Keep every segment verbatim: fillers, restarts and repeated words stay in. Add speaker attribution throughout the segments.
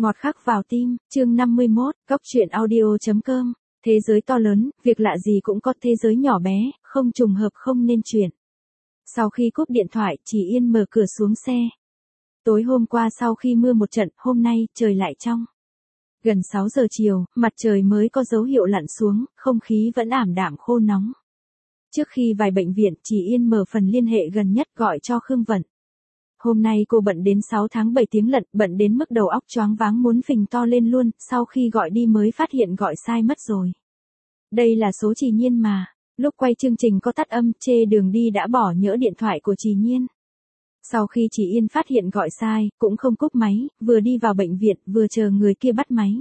Speaker 1: Ngọt khắc vào tim, chương năm mươi mốt, cóc truyện audio chấm com. Thế giới to lớn, việc lạ gì cũng có, thế giới nhỏ bé, không trùng hợp không nên chuyện. Sau khi cúp điện thoại, Chỉ Yên mở cửa xuống xe. Tối hôm qua sau khi mưa một trận, hôm nay, trời lại trong. Gần sáu giờ chiều, mặt trời mới có dấu hiệu lặn xuống, không khí vẫn ảm đạm khô nóng. Trước khi vào bệnh viện, Chỉ Yên mở phần liên hệ gần nhất gọi cho Khương Vận. Hôm nay cô bận đến sáu tháng bảy tiếng lận, bận đến mức đầu óc choáng váng muốn phình to lên luôn, sau khi gọi đi mới phát hiện gọi sai mất rồi. Đây là số Trì Nhiên mà. Lúc quay chương trình có tắt âm, chê đường đi đã bỏ nhỡ điện thoại của Trì Nhiên. Sau khi Chỉ Yên phát hiện gọi sai, cũng không cúp máy, vừa đi vào bệnh viện, vừa chờ người kia bắt máy.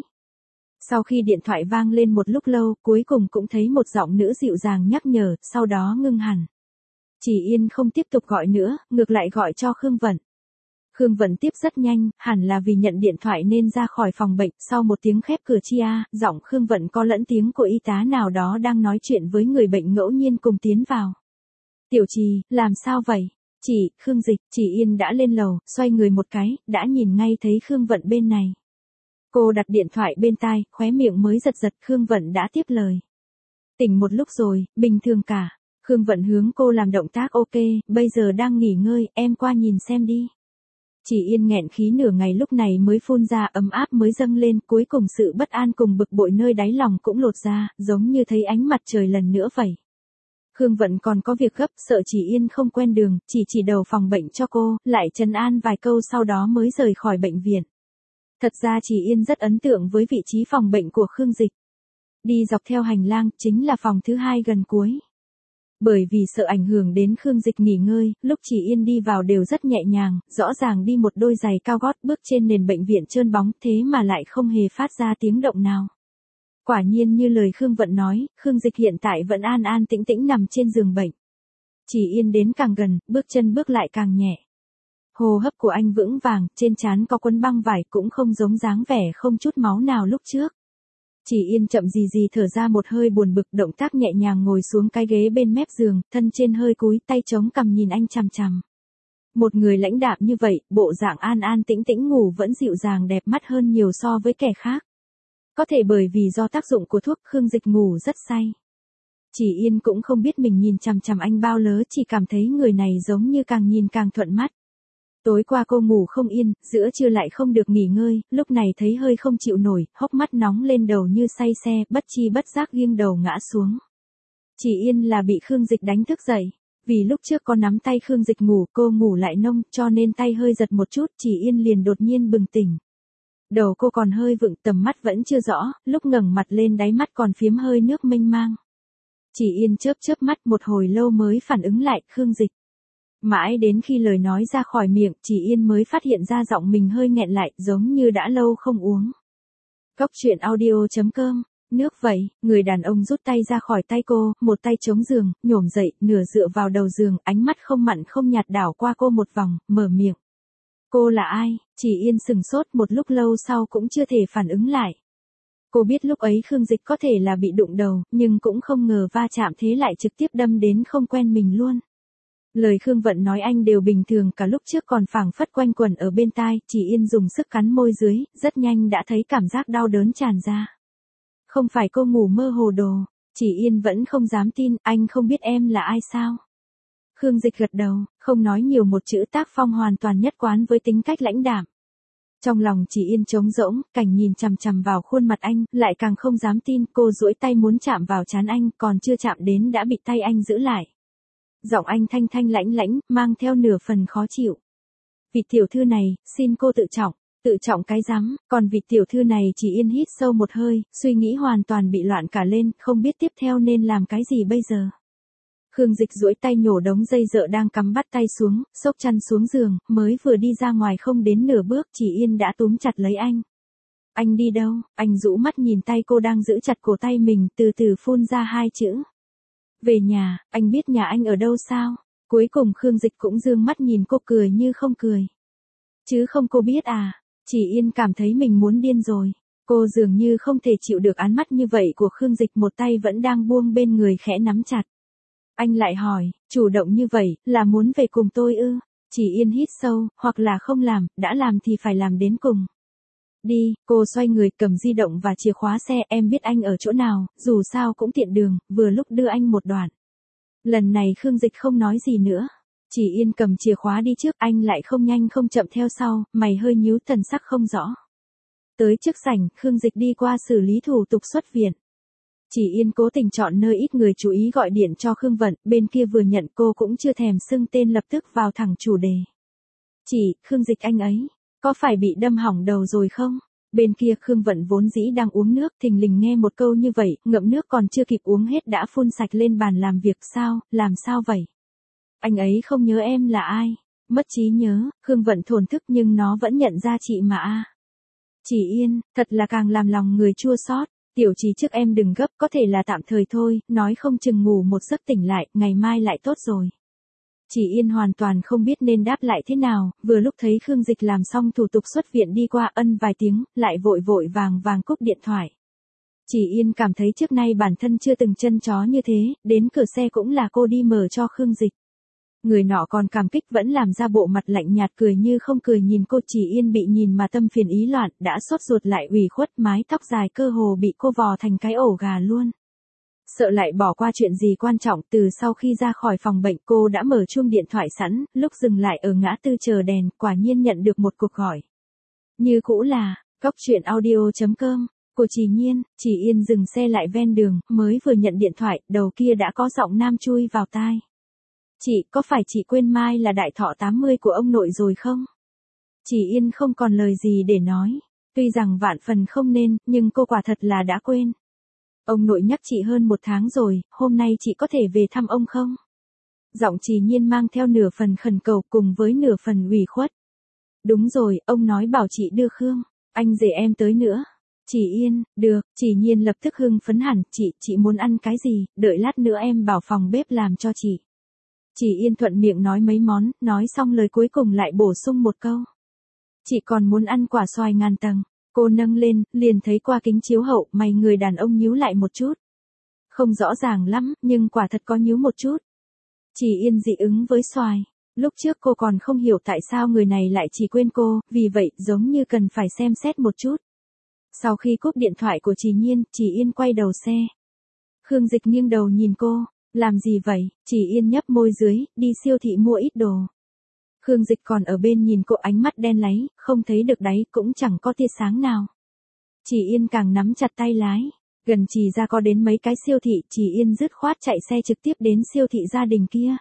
Speaker 1: Sau khi điện thoại vang lên một lúc lâu, cuối cùng cũng thấy một giọng nữ dịu dàng nhắc nhở, sau đó ngưng hẳn. Chỉ Yên không tiếp tục gọi nữa, ngược lại gọi cho Khương Vận. Khương Vận tiếp rất nhanh, hẳn là vì nhận điện thoại nên ra khỏi phòng bệnh, sau một tiếng khép cửa chia, giọng Khương Vận có lẫn tiếng của y tá nào đó đang nói chuyện với người bệnh ngẫu nhiên cùng tiến vào. Tiểu Trì, làm sao vậy? Chị, Khương Dịch, Chỉ Yên đã lên lầu, xoay người một cái, đã nhìn ngay thấy Khương Vận bên này. Cô đặt điện thoại bên tai, khóe miệng mới giật giật, Khương Vận đã tiếp lời. Tỉnh một lúc rồi, bình thường cả. Khương Vận hướng cô làm động tác ok, bây giờ đang nghỉ ngơi, em qua nhìn xem đi. Chỉ Yên nghẹn khí nửa ngày lúc này mới phun ra, ấm áp mới dâng lên, cuối cùng sự bất an cùng bực bội nơi đáy lòng cũng lột ra, giống như thấy ánh mặt trời lần nữa vậy. Khương Vận còn có việc gấp, sợ Chỉ Yên không quen đường, chỉ chỉ đầu phòng bệnh cho cô, lại trấn an vài câu sau đó mới rời khỏi bệnh viện. Thật ra Chỉ Yên rất ấn tượng với vị trí phòng bệnh của Khương Dịch. Đi dọc theo hành lang, chính là phòng thứ hai gần cuối. Bởi vì sợ ảnh hưởng đến Khương Dịch nghỉ ngơi, lúc Chỉ Yên đi vào đều rất nhẹ nhàng, rõ ràng đi một đôi giày cao gót bước trên nền bệnh viện trơn bóng, thế mà lại không hề phát ra tiếng động nào. Quả nhiên như lời Khương Vận nói, Khương Dịch hiện tại vẫn an an tĩnh tĩnh nằm trên giường bệnh. Chỉ Yên đến càng gần, bước chân bước lại càng nhẹ. Hô hấp của anh vững vàng, trên trán có quấn băng vải cũng không giống dáng vẻ không chút máu nào lúc trước. Chỉ Yên chậm gì gì thở ra một hơi buồn bực, động tác nhẹ nhàng ngồi xuống cái ghế bên mép giường, thân trên hơi cúi, tay chống cằm nhìn anh chằm chằm. Một người lãnh đạm như vậy, bộ dạng an an tĩnh tĩnh ngủ vẫn dịu dàng đẹp mắt hơn nhiều so với kẻ khác. Có thể bởi vì do tác dụng của thuốc, Khương Dịch ngủ rất say. Chỉ Yên cũng không biết mình nhìn chằm chằm anh bao lớ, chỉ cảm thấy người này giống như càng nhìn càng thuận mắt. Tối qua cô ngủ không yên, giữa trưa lại không được nghỉ ngơi, lúc này thấy hơi không chịu nổi, hốc mắt nóng lên đầu như say xe, bất chi bất giác nghiêng đầu ngã xuống. Chỉ Yên là bị Khương Dịch đánh thức dậy. Vì lúc trước có nắm tay Khương Dịch ngủ, cô ngủ lại nông, cho nên tay hơi giật một chút, Chỉ Yên liền đột nhiên bừng tỉnh. Đầu cô còn hơi vựng, tầm mắt vẫn chưa rõ, lúc ngẩng mặt lên đáy mắt còn phiếm hơi nước mênh mang. Chỉ Yên chớp chớp mắt một hồi lâu mới phản ứng lại, Khương Dịch. Mãi đến khi lời nói ra khỏi miệng, Chỉ Yên mới phát hiện ra giọng mình hơi nghẹn lại, giống như đã lâu không uống. Cóc truyện audio chấm com, nước vậy, người đàn ông rút tay ra khỏi tay cô, một tay chống giường, nhổm dậy, nửa dựa vào đầu giường, ánh mắt không mặn không nhạt đảo qua cô một vòng, mở miệng. Cô là ai? Chỉ Yên sừng sốt một lúc lâu sau cũng chưa thể phản ứng lại. Cô biết lúc ấy Khương Dịch có thể là bị đụng đầu, nhưng cũng không ngờ va chạm thế lại trực tiếp đâm đến không quen mình luôn. Lời Khương Vận nói anh đều bình thường, cả lúc trước còn phảng phất quanh quẩn ở bên tai, Chỉ Yên dùng sức cắn môi dưới, rất nhanh đã thấy cảm giác đau đớn tràn ra. Không phải cô ngủ mơ hồ đồ, Chỉ Yên vẫn không dám tin, anh không biết em là ai sao? Khương Dịch gật đầu, không nói nhiều, một chữ tác phong hoàn toàn nhất quán với tính cách lãnh đạm. Trong lòng Chỉ Yên trống rỗng, cảnh nhìn chằm chằm vào khuôn mặt anh, lại càng không dám tin, cô duỗi tay muốn chạm vào trán anh, còn chưa chạm đến đã bị tay anh giữ lại. Giọng anh thanh thanh lãnh lãnh, mang theo nửa phần khó chịu. Vị tiểu thư này, xin cô tự trọng, tự trọng cái rắm, còn vị tiểu thư này. Chỉ Yên hít sâu một hơi, suy nghĩ hoàn toàn bị loạn cả lên, không biết tiếp theo nên làm cái gì bây giờ. Khương Dịch duỗi tay nhổ đống dây dợ đang cắm bắt tay xuống, xốc chăn xuống giường, mới vừa đi ra ngoài không đến nửa bước, Chỉ Yên đã túm chặt lấy anh. Anh đi đâu? Anh rũ mắt nhìn tay cô đang giữ chặt cổ tay mình, từ từ phun ra hai chữ. Về nhà. Anh biết nhà anh ở đâu sao? Cuối cùng Khương Dịch cũng dương mắt nhìn cô, cười như không cười. Chứ không, cô biết à? Chỉ Yên cảm thấy mình muốn điên rồi. Cô dường như không thể chịu được ánh mắt như vậy của Khương Dịch, một tay vẫn đang buông bên người khẽ nắm chặt. Anh lại hỏi, chủ động như vậy, là muốn về cùng tôi ư? Chỉ Yên hít sâu, hoặc là không làm, đã làm thì phải làm đến cùng. Đi, cô xoay người cầm di động và chìa khóa xe, em biết anh ở chỗ nào, dù sao cũng tiện đường, vừa lúc đưa anh một đoạn. Lần này Khương Dịch không nói gì nữa. Chỉ Yên cầm chìa khóa đi trước, anh lại không nhanh không chậm theo sau, mày hơi nhíu, thần sắc không rõ. Tới trước sảnh, Khương Dịch đi qua xử lý thủ tục xuất viện. Chỉ Yên cố tình chọn nơi ít người chú ý gọi điện cho Khương Vận, bên kia vừa nhận cô cũng chưa thèm xưng tên lập tức vào thẳng chủ đề. Chị, Khương Dịch anh ấy, có phải bị đâm hỏng đầu rồi không? Bên kia Khương Vận vốn dĩ đang uống nước, thình lình nghe một câu như vậy, ngậm nước còn chưa kịp uống hết đã phun sạch lên bàn làm việc. Sao, làm sao vậy? Anh ấy không nhớ em là ai? Mất trí nhớ, Khương Vận thổn thức nhưng nó vẫn nhận ra chị mà a. Chỉ Yên, thật là càng làm lòng người chua xót. Tiểu Trì trước em đừng gấp, có thể là tạm thời thôi, nói không chừng ngủ một giấc tỉnh lại, ngày mai lại tốt rồi. Chỉ Yên hoàn toàn không biết nên đáp lại thế nào, vừa lúc thấy Khương Dịch làm xong thủ tục xuất viện đi qua ân vài tiếng, lại vội vội vàng vàng cúp điện thoại. Chỉ Yên cảm thấy trước nay bản thân chưa từng chân chó như thế, đến cửa xe cũng là cô đi mở cho Khương Dịch. Người nọ còn cảm kích vẫn làm ra bộ mặt lạnh nhạt cười như không cười nhìn cô. Chỉ Yên bị nhìn mà tâm phiền ý loạn, đã sốt ruột lại ủy khuất, mái tóc dài cơ hồ bị cô vò thành cái ổ gà luôn. Sợ lại bỏ qua chuyện gì quan trọng, từ sau khi ra khỏi phòng bệnh cô đã mở chuông điện thoại sẵn, lúc dừng lại ở ngã tư chờ đèn, quả nhiên nhận được một cuộc gọi. Như cũ là, góc truyện audio chấm com, cô Chỉ Nhiên. Chỉ Yên dừng xe lại ven đường, mới vừa nhận điện thoại, đầu kia đã có giọng nam chui vào tai. Chị, có phải chị quên mai là đại thọ tám mươi của ông nội rồi không? Chỉ Yên không còn lời gì để nói. Tuy rằng vạn phần không nên, nhưng cô quả thật là đã quên. Ông nội nhắc chị hơn một tháng rồi, hôm nay chị có thể về thăm ông không? Giọng Chỉ Nhiên mang theo nửa phần khẩn cầu cùng với nửa phần ủy khuất. Đúng rồi, ông nói bảo chị đưa Khương, anh rể em tới nữa. Chỉ Yên, được. Chỉ Nhiên lập tức hưng phấn hẳn, chị, chị muốn ăn cái gì, đợi lát nữa em bảo phòng bếp làm cho chị. Chỉ Yên thuận miệng nói mấy món, nói xong lời cuối cùng lại bổ sung một câu. Chị còn muốn ăn quả xoài ngàn tầng. Cô nâng lên, liền thấy qua kính chiếu hậu, mày người đàn ông nhíu lại một chút. Không rõ ràng lắm, nhưng quả thật có nhíu một chút. Chỉ Yên dị ứng với xoài. Lúc trước cô còn không hiểu tại sao người này lại chỉ quên cô, vì vậy giống như cần phải xem xét một chút. Sau khi cúp điện thoại của Chỉ Nhiên, Chỉ Yên quay đầu xe. Khương Dịch nghiêng đầu nhìn cô. Làm gì vậy? Chỉ Yên nhấp môi dưới, đi siêu thị mua ít đồ. Khương Dịch còn ở bên nhìn cô, ánh mắt đen láy, không thấy được đáy, cũng chẳng có tia sáng nào. Chỉ Yên càng nắm chặt tay lái. Gần Chỉ ra có đến mấy cái siêu thị, Chỉ Yên dứt khoát chạy xe trực tiếp đến siêu thị gia đình kia.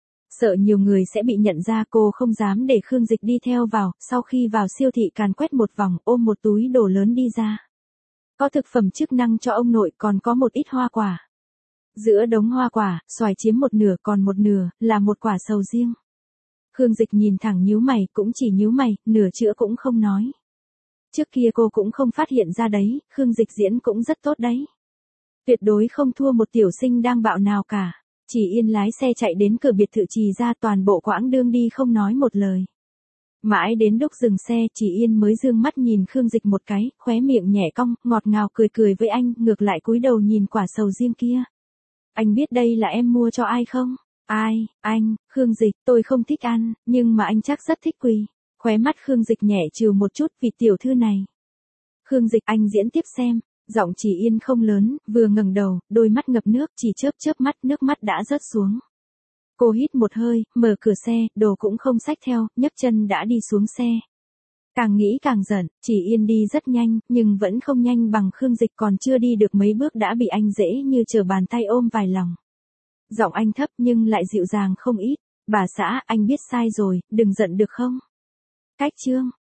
Speaker 1: Sợ nhiều người sẽ bị nhận ra, cô không dám để Khương Dịch đi theo vào, sau khi vào siêu thị càn quét một vòng, ôm một túi đồ lớn đi ra. Có thực phẩm chức năng cho ông nội, còn có một ít hoa quả. Giữa đống hoa quả, xoài chiếm một nửa, còn một nửa là một quả sầu riêng. Khương Dịch nhìn thẳng nhíu mày, cũng chỉ nhíu mày, nửa chữ cũng không nói. Trước kia cô cũng không phát hiện ra đấy, Khương Dịch diễn cũng rất tốt đấy. Tuyệt đối không thua một tiểu sinh đang bạo nào cả. Chỉ Yên lái xe chạy đến cửa biệt thự Trì ra, toàn bộ quãng đường đi không nói một lời. Mãi đến lúc dừng xe, Chỉ Yên mới dương mắt nhìn Khương Dịch một cái, khóe miệng nhẹ cong, ngọt ngào cười cười với anh, ngược lại cúi đầu nhìn quả sầu riêng kia. Anh biết đây là em mua cho ai không? Ai, anh, Khương Dịch, tôi không thích ăn, nhưng mà anh chắc rất thích quỳ. Khóe mắt Khương Dịch nhẹ trừ một chút vì tiểu thư này. Khương Dịch, anh diễn tiếp xem. Giọng Chỉ Yên không lớn, vừa ngẩng đầu, đôi mắt ngập nước, chỉ chớp chớp mắt, nước mắt đã rớt xuống. Cô hít một hơi, mở cửa xe, đồ cũng không xách theo, nhấc chân đã đi xuống xe. Càng nghĩ càng giận, Chỉ Yên đi rất nhanh, nhưng vẫn không nhanh bằng Khương Dịch, còn chưa đi được mấy bước đã bị anh dễ như trở bàn tay ôm vài lòng. Giọng anh thấp nhưng lại dịu dàng không ít. Bà xã, anh biết sai rồi, đừng giận được không? Cách chương.